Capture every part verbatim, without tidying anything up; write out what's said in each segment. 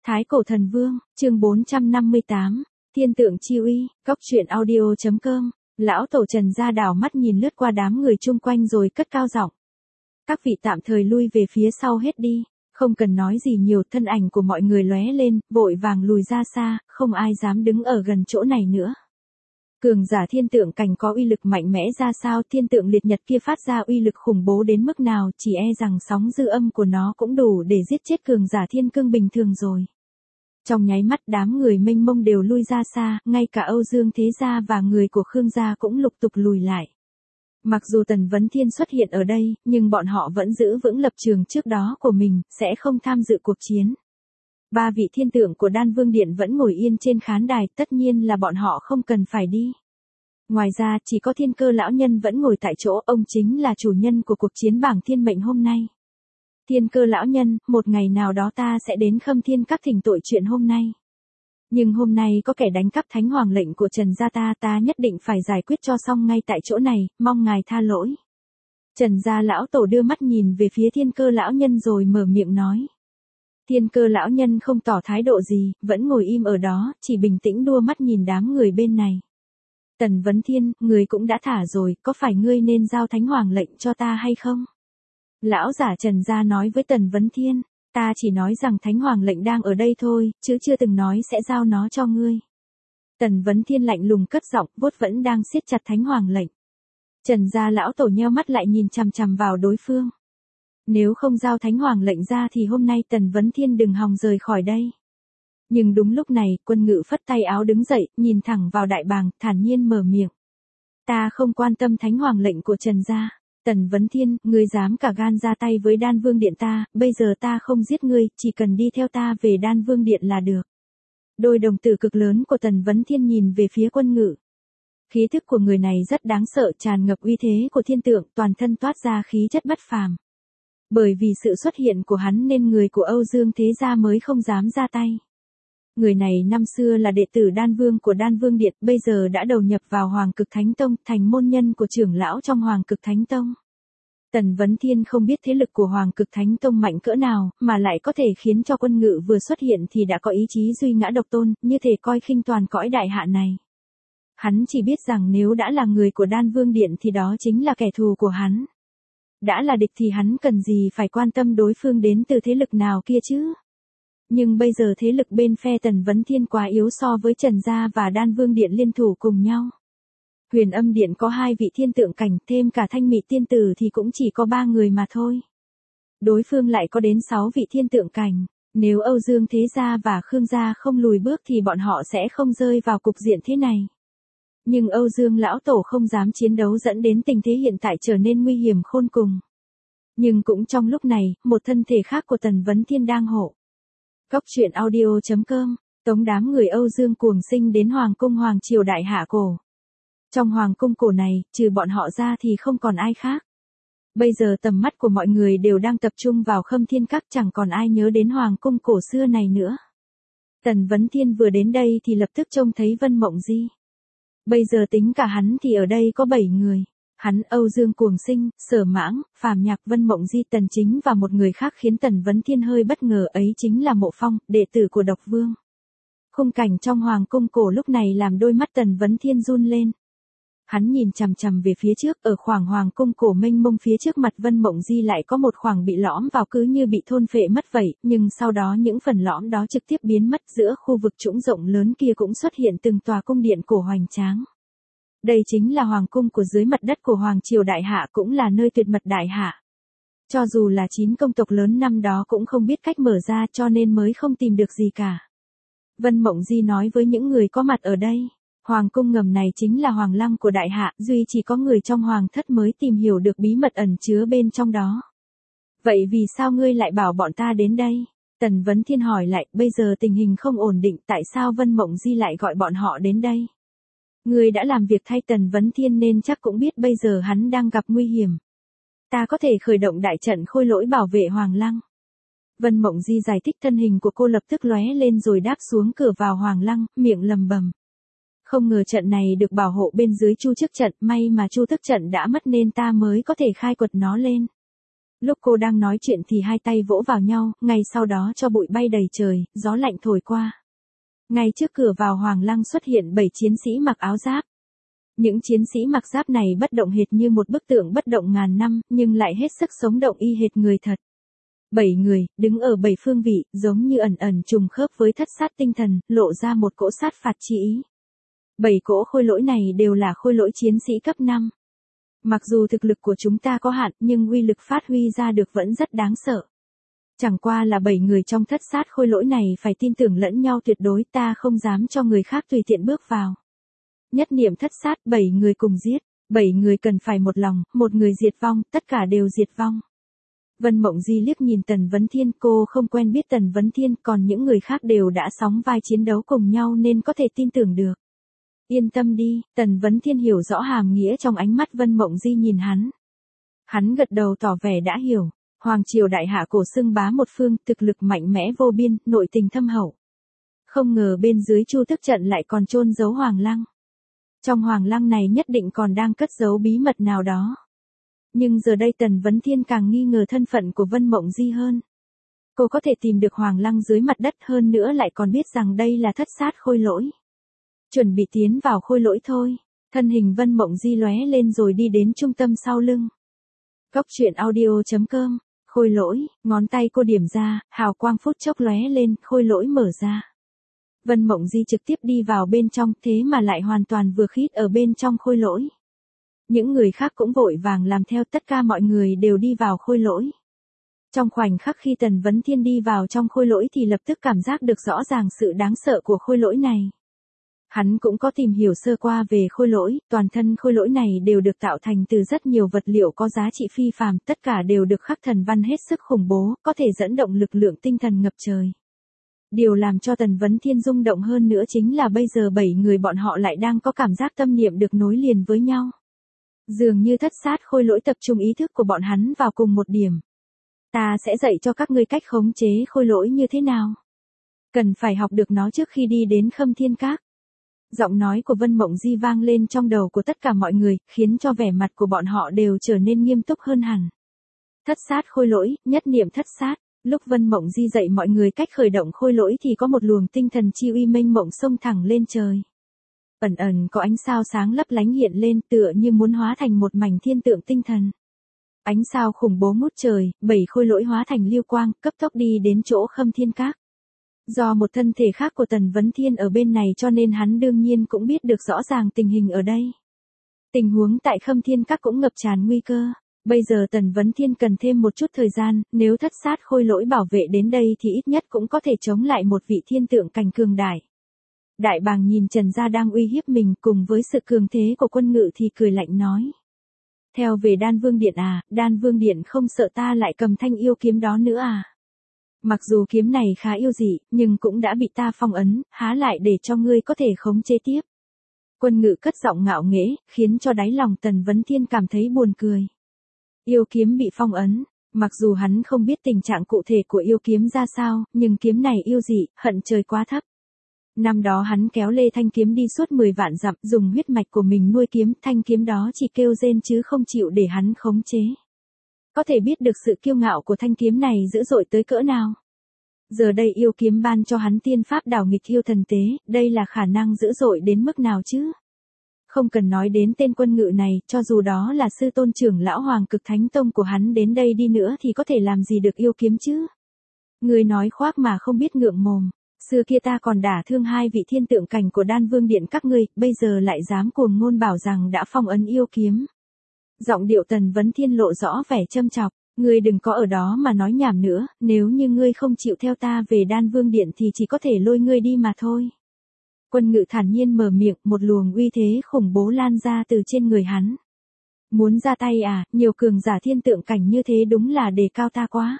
Thái Cổ Thần Vương, chương bốn trăm năm mươi tám, Thiên Tượng Chi Uy, Cóc Truyện Audio chấm com. Lão tổ Trần gia đảo mắt nhìn lướt qua đám người chung quanh rồi cất cao giọng. Các vị tạm thời lui về phía sau hết đi, không cần nói gì nhiều. Thân ảnh của mọi người lóe lên, vội vàng lùi ra xa, không ai dám đứng ở gần chỗ này nữa. Cường giả thiên tượng cảnh có uy lực mạnh mẽ ra sao, thiên tượng liệt nhật kia phát ra uy lực khủng bố đến mức nào, chỉ e rằng sóng dư âm của nó cũng đủ để giết chết cường giả thiên cương bình thường rồi. Trong nháy mắt đám người mênh mông đều lui ra xa, ngay cả Âu Dương Thế Gia và người của Khương Gia cũng lục tục lùi lại. Mặc dù Tần Vấn Thiên xuất hiện ở đây, nhưng bọn họ vẫn giữ vững lập trường trước đó của mình, sẽ không tham dự cuộc chiến. Ba vị thiên tượng của Đan Vương Điện vẫn ngồi yên trên khán đài, tất nhiên là bọn họ không cần phải đi. Ngoài ra, chỉ có Thiên Cơ lão nhân vẫn ngồi tại chỗ, ông chính là chủ nhân của cuộc chiến bảng thiên mệnh hôm nay. Thiên Cơ lão nhân, một ngày nào đó ta sẽ đến Khâm Thiên Các thỉnh tội chuyện hôm nay. Nhưng hôm nay có kẻ đánh cắp Thánh Hoàng lệnh của Trần gia ta, ta nhất định phải giải quyết cho xong ngay tại chỗ này, mong ngài tha lỗi. Trần gia lão tổ đưa mắt nhìn về phía Thiên Cơ lão nhân rồi mở miệng nói. Thiên Cơ lão nhân không tỏ thái độ gì, vẫn ngồi im ở đó, chỉ bình tĩnh đua mắt nhìn đám người bên này. Tần Vấn Thiên, người cũng đã thả rồi, có phải ngươi nên giao Thánh Hoàng lệnh cho ta hay không? Lão giả Trần gia nói với Tần Vấn Thiên, ta chỉ nói rằng Thánh Hoàng lệnh đang ở đây thôi, chứ chưa từng nói sẽ giao nó cho ngươi. Tần Vấn Thiên lạnh lùng cất giọng, vuốt vẫn đang siết chặt Thánh Hoàng lệnh. Trần gia lão tổ nheo mắt lại nhìn chằm chằm vào đối phương. Nếu không giao Thánh Hoàng lệnh ra thì hôm nay Tần Vấn Thiên đừng hòng rời khỏi đây. Nhưng đúng lúc này, Quân Ngự phất tay áo đứng dậy, nhìn thẳng vào đại bàng, thản nhiên mở miệng. Ta không quan tâm Thánh Hoàng lệnh của Trần gia. Tần Vấn Thiên, ngươi dám cả gan ra tay với Đan Vương Điện ta, bây giờ ta không giết ngươi, chỉ cần đi theo ta về Đan Vương Điện là được. Đôi đồng tử cực lớn của Tần Vấn Thiên nhìn về phía Quân Ngự. Khí thức của người này rất đáng sợ, tràn ngập uy thế của thiên tượng, toàn thân toát ra khí chất bất phàm. Bởi vì sự xuất hiện của hắn nên người của Âu Dương Thế Gia mới không dám ra tay. Người này năm xưa là đệ tử Đan Vương của Đan Vương Điện, bây giờ đã đầu nhập vào Hoàng Cực Thánh Tông, thành môn nhân của trưởng lão trong Hoàng Cực Thánh Tông. Tần Vấn Thiên không biết thế lực của Hoàng Cực Thánh Tông mạnh cỡ nào, mà lại có thể khiến cho Quân Ngự vừa xuất hiện thì đã có ý chí duy ngã độc tôn, như thể coi khinh toàn cõi đại hạ này. Hắn chỉ biết rằng nếu đã là người của Đan Vương Điện thì đó chính là kẻ thù của hắn. Đã là địch thì hắn cần gì phải quan tâm đối phương đến từ thế lực nào kia chứ? Nhưng bây giờ thế lực bên phe Tần Vấn Thiên quá yếu so với Trần gia và Đan Vương Điện liên thủ cùng nhau. Huyền Âm Điện có hai vị thiên tượng cảnh, thêm cả Thanh Mị tiên tử thì cũng chỉ có ba người mà thôi. Đối phương lại có đến sáu vị thiên tượng cảnh, nếu Âu Dương Thế Gia và Khương Gia không lùi bước thì bọn họ sẽ không rơi vào cục diện thế này. Nhưng Âu Dương lão tổ không dám chiến đấu dẫn đến tình thế hiện tại trở nên nguy hiểm khôn cùng. Nhưng cũng trong lúc này, một thân thể khác của Tần Vấn Thiên đang hộ. Cóc Truyện Audio chấm com, tống đám người Âu Dương cuồng sinh đến Hoàng cung Hoàng triều Đại Hạ cổ. Trong Hoàng cung cổ này, trừ bọn họ ra thì không còn ai khác. Bây giờ tầm mắt của mọi người đều đang tập trung vào Khâm Thiên Các, chẳng còn ai nhớ đến Hoàng cung cổ xưa này nữa. Tần Vấn Thiên vừa đến đây thì lập tức trông thấy Vân Mộng Di. Bây giờ tính cả hắn thì ở đây có bảy người. Hắn, Âu Dương cuồng sinh, Sở Mãng, Phàm Nhạc, Vân Mộng Di, Tần Chính và một người khác khiến Tần Vấn Thiên hơi bất ngờ, ấy chính là Mộ Phong, đệ tử của Độc Vương. Khung cảnh trong Hoàng cung cổ lúc này làm đôi mắt Tần Vấn Thiên run lên. Hắn nhìn chằm chằm về phía trước, ở khoảng Hoàng cung cổ mênh mông phía trước mặt Vân Mộng Di lại có một khoảng bị lõm vào cứ như bị thôn phệ mất vậy, nhưng sau đó những phần lõm đó trực tiếp biến mất, giữa khu vực trũng rộng lớn kia cũng xuất hiện từng tòa cung điện cổ hoành tráng. Đây chính là Hoàng cung của dưới mặt đất của Hoàng triều Đại Hạ, cũng là nơi tuyệt mật Đại Hạ. Cho dù là chín công tộc lớn năm đó cũng không biết cách mở ra cho nên mới không tìm được gì cả. Vân Mộng Di nói với những người có mặt ở đây. Hoàng cung ngầm này chính là Hoàng lăng của Đại Hạ, duy chỉ có người trong Hoàng thất mới tìm hiểu được bí mật ẩn chứa bên trong đó. Vậy vì sao ngươi lại bảo bọn ta đến đây? Tần Vấn Thiên hỏi lại, bây giờ tình hình không ổn định, tại sao Vân Mộng Di lại gọi bọn họ đến đây? Ngươi đã làm việc thay Tần Vấn Thiên nên chắc cũng biết bây giờ hắn đang gặp nguy hiểm. Ta có thể khởi động đại trận khôi lỗi bảo vệ Hoàng lăng. Vân Mộng Di giải thích, thân hình của cô lập tức lóe lên rồi đáp xuống cửa vào Hoàng lăng, miệng lầm bầm. Không ngờ trận này được bảo hộ bên dưới Chu Chức trận, may mà Chu Thức trận đã mất nên ta mới có thể khai quật nó lên. Lúc cô đang nói chuyện thì hai tay vỗ vào nhau, ngay sau đó cho bụi bay đầy trời, gió lạnh thổi qua. Ngay trước cửa vào Hoàng Lăng xuất hiện bảy chiến sĩ mặc áo giáp. Những chiến sĩ mặc giáp này bất động hệt như một bức tượng bất động ngàn năm, nhưng lại hết sức sống động y hệt người thật. Bảy người, đứng ở bảy phương vị, giống như ẩn ẩn trùng khớp với thất sát tinh thần, lộ ra một cỗ sát phạt chi ý. Bảy cỗ khôi lỗi này đều là khôi lỗi chiến sĩ cấp năm. Mặc dù thực lực của chúng ta có hạn, nhưng uy lực phát huy ra được vẫn rất đáng sợ. Chẳng qua là bảy người trong thất sát khôi lỗi này phải tin tưởng lẫn nhau tuyệt đối, ta không dám cho người khác tùy tiện bước vào. Nhất niệm thất sát, bảy người cùng giết, bảy người cần phải một lòng, một người diệt vong, tất cả đều diệt vong. Vân Mộng Di liếc nhìn Tần Vấn Thiên, cô không quen biết Tần Vấn Thiên, còn những người khác đều đã sóng vai chiến đấu cùng nhau nên có thể tin tưởng được. Yên tâm đi, Tần Vấn Thiên hiểu rõ hàm nghĩa trong ánh mắt Vân Mộng Di nhìn hắn. Hắn gật đầu tỏ vẻ đã hiểu. Hoàng triều đại hạ cổ xưng bá một phương, thực lực mạnh mẽ vô biên, nội tình thâm hậu. Không ngờ bên dưới Chu Tức trận lại còn chôn giấu Hoàng Lăng. Trong Hoàng Lăng này nhất định còn đang cất giấu bí mật nào đó. Nhưng giờ đây Tần Vấn Thiên càng nghi ngờ thân phận của Vân Mộng Di hơn. Cô có thể tìm được Hoàng Lăng dưới mặt đất, hơn nữa lại còn biết rằng đây là thất sát khôi lỗi. Chuẩn bị tiến vào khôi lỗi thôi. Thân hình Vân Mộng Di lóe lên rồi đi đến trung tâm sau lưng. Cốc truyện audio chấm com. Khôi lỗi, ngón tay cô điểm ra, hào quang phút chốc lóe lên, khôi lỗi mở ra. Vân Mộng Di trực tiếp đi vào bên trong, thế mà lại hoàn toàn vừa khít ở bên trong khôi lỗi. Những người khác cũng vội vàng làm theo, tất cả mọi người đều đi vào khôi lỗi. Trong khoảnh khắc khi Tần Vấn Thiên đi vào trong khôi lỗi thì lập tức cảm giác được rõ ràng sự đáng sợ của khôi lỗi này. Hắn cũng có tìm hiểu sơ qua về khôi lỗi, toàn thân khôi lỗi này đều được tạo thành từ rất nhiều vật liệu có giá trị phi phàm, tất cả đều được khắc thần văn hết sức khủng bố, có thể dẫn động lực lượng tinh thần ngập trời. Điều làm cho Tần Vấn Thiên rung động hơn nữa chính là bây giờ bảy người bọn họ lại đang có cảm giác tâm niệm được nối liền với nhau. Dường như thất sát khôi lỗi tập trung ý thức của bọn hắn vào cùng một điểm. Ta sẽ dạy cho các ngươi cách khống chế khôi lỗi như thế nào. Cần phải học được nó trước khi đi đến Khâm Thiên Các. Giọng nói của Vân Mộng Di vang lên trong đầu của tất cả mọi người, khiến cho vẻ mặt của bọn họ đều trở nên nghiêm túc hơn hẳn. Thất sát khôi lỗi, nhất niệm thất sát. Lúc Vân Mộng Di dạy mọi người cách khởi động khôi lỗi thì có một luồng tinh thần chi uy mênh mộng xông thẳng lên trời. Ẩn ẩn có ánh sao sáng lấp lánh hiện lên, tựa như muốn hóa thành một mảnh thiên tượng tinh thần. Ánh sao khủng bố ngút trời, bảy khôi lỗi hóa thành lưu quang, cấp tốc đi đến chỗ Khâm Thiên Các. Do một thân thể khác của Tần Vấn Thiên ở bên này cho nên hắn đương nhiên cũng biết được rõ ràng tình hình ở đây. Tình huống tại Khâm Thiên Các cũng ngập tràn nguy cơ. Bây giờ Tần Vấn Thiên cần thêm một chút thời gian, nếu thất sát khôi lỗi bảo vệ đến đây thì ít nhất cũng có thể chống lại một vị thiên tượng cảnh cường đại. Đại bàng nhìn Trần Gia đang uy hiếp mình cùng với sự cường thế của quân ngự thì cười lạnh nói. Theo về Đan Vương Điện à, Đan Vương Điện không sợ ta lại cầm thanh yêu kiếm đó nữa à? Mặc dù kiếm này khá yêu dị, nhưng cũng đã bị ta phong ấn, há lại để cho ngươi có thể khống chế tiếp. Quân ngự cất giọng ngạo nghễ, khiến cho đáy lòng Tần Vấn Thiên cảm thấy buồn cười. Yêu kiếm bị phong ấn, mặc dù hắn không biết tình trạng cụ thể của yêu kiếm ra sao, nhưng kiếm này yêu dị, hận trời quá thấp. Năm đó hắn kéo lê thanh kiếm đi suốt mười vạn dặm, dùng huyết mạch của mình nuôi kiếm, thanh kiếm đó chỉ kêu rên chứ không chịu để hắn khống chế. Có thể biết được sự kiêu ngạo của thanh kiếm này dữ dội tới cỡ nào. Giờ đây yêu kiếm ban cho hắn tiên pháp đảo nghịch yêu thần tế, đây là khả năng dữ dội đến mức nào chứ? Không cần nói đến tên quân ngự này, cho dù đó là sư tôn trưởng lão Hoàng Cực Thánh Tông của hắn đến đây đi nữa thì có thể làm gì được yêu kiếm chứ? Người nói khoác mà không biết ngượng mồm. Xưa kia ta còn đả thương hai vị thiên tượng cảnh của Đan Vương Điện các ngươi, bây giờ lại dám cuồng ngôn bảo rằng đã phong ấn yêu kiếm. Giọng điệu Tần Vấn Thiên lộ rõ vẻ châm chọc, ngươi đừng có ở đó mà nói nhảm nữa, nếu như ngươi không chịu theo ta về Đan Vương Điện thì chỉ có thể lôi ngươi đi mà thôi. Quân ngự thản nhiên mở miệng, một luồng uy thế khủng bố lan ra từ trên người hắn. Muốn ra tay à, nhiều cường giả thiên tượng cảnh như thế đúng là đề cao ta quá.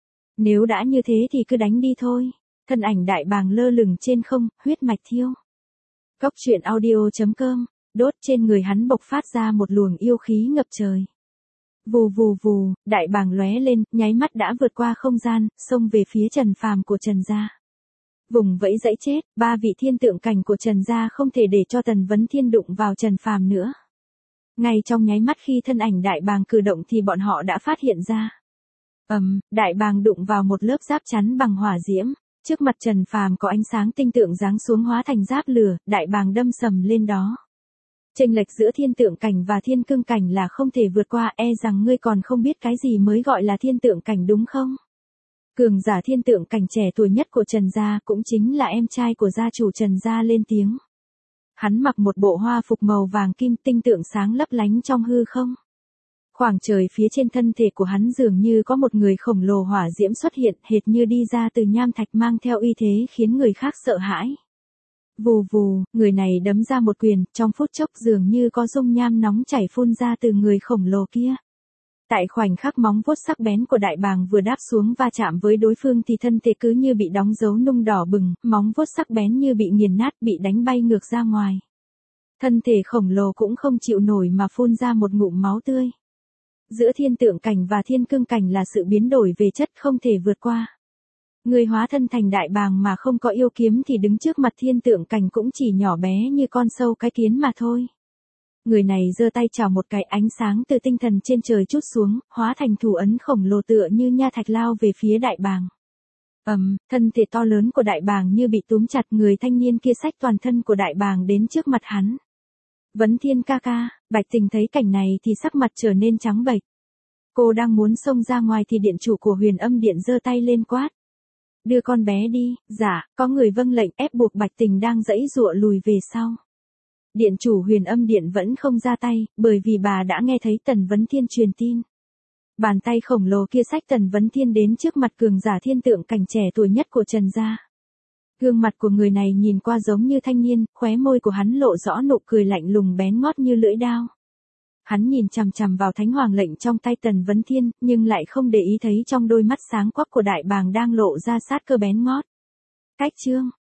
Nếu đã như thế thì cứ đánh đi thôi. Thân ảnh đại bàng lơ lửng trên không, huyết mạch thiêu. Cốc truyện audio chấm com, đốt trên người hắn bộc phát ra một luồng yêu khí ngập trời. Vù vù vù, đại bàng lóe lên, nháy mắt đã vượt qua không gian, xông về phía Trần Phàm của Trần Gia. Vùng vẫy dãy chết, ba vị thiên tượng cảnh của Trần Gia không thể để cho Tần Vấn Thiên đụng vào Trần Phàm nữa. Ngay trong nháy mắt khi thân ảnh đại bàng cử động thì bọn họ đã phát hiện ra. Ầm, đại bàng đụng vào một lớp giáp chắn bằng hỏa diễm, trước mặt Trần Phàm có ánh sáng tinh tượng giáng xuống hóa thành giáp lửa, đại bàng đâm sầm lên đó. Chênh lệch giữa thiên tượng cảnh và thiên cương cảnh là không thể vượt qua, e rằng ngươi còn không biết cái gì mới gọi là thiên tượng cảnh đúng không? Cường giả thiên tượng cảnh trẻ tuổi nhất của Trần gia cũng chính là em trai của gia chủ Trần gia lên tiếng. Hắn mặc một bộ hoa phục màu vàng kim tinh tượng sáng lấp lánh trong hư không. Khoảng trời phía trên thân thể của hắn dường như có một người khổng lồ hỏa diễm xuất hiện hệt như đi ra từ nham thạch mang theo uy thế khiến người khác sợ hãi. Vù vù, người này đấm ra một quyền, trong phút chốc dường như có dung nham nóng chảy phun ra từ người khổng lồ kia. Tại khoảnh khắc móng vuốt sắc bén của đại bàng vừa đáp xuống va chạm với đối phương thì thân thể cứ như bị đóng dấu nung đỏ bừng, móng vuốt sắc bén như bị nghiền nát bị đánh bay ngược ra ngoài. Thân thể khổng lồ cũng không chịu nổi mà phun ra một ngụm máu tươi. Giữa thiên tượng cảnh và thiên cương cảnh là sự biến đổi về chất không thể vượt qua. Người hóa thân thành đại bàng mà không có yêu kiếm thì đứng trước mặt thiên tượng cảnh cũng chỉ nhỏ bé như con sâu cái kiến mà thôi. Người này giơ tay chào một cái, ánh sáng từ tinh thần trên trời trút xuống, hóa thành thủ ấn khổng lồ tựa như nha thạch lao về phía đại bàng. Ầm, thân thể to lớn của đại bàng như bị túm chặt, người thanh niên kia xách toàn thân của đại bàng đến trước mặt hắn. Vấn Thiên ca ca, Bạch Tình thấy cảnh này thì sắc mặt trở nên trắng bệch. Cô đang muốn xông ra ngoài thì điện chủ của Huyền Âm Điện giơ tay lên quát. Đưa con bé đi. Dạ, có người vâng lệnh, ép buộc Bạch Tình đang giãy giụa lùi về sau. Điện chủ Huyền Âm Điện vẫn không ra tay, bởi vì bà đã nghe thấy Tần Vấn Thiên truyền tin. Bàn tay khổng lồ kia xách Tần Vấn Thiên đến trước mặt cường giả thiên tượng cảnh trẻ tuổi nhất của Trần gia. Gương mặt của người này nhìn qua giống như thanh niên, khóe môi của hắn lộ rõ nụ cười lạnh lùng bén ngót như lưỡi dao. Hắn nhìn chằm chằm vào thánh hoàng lệnh trong tay Tần Vấn Thiên, nhưng lại không để ý thấy trong đôi mắt sáng quắc của đại bàng đang lộ ra sát cơ bén ngót. Cách chương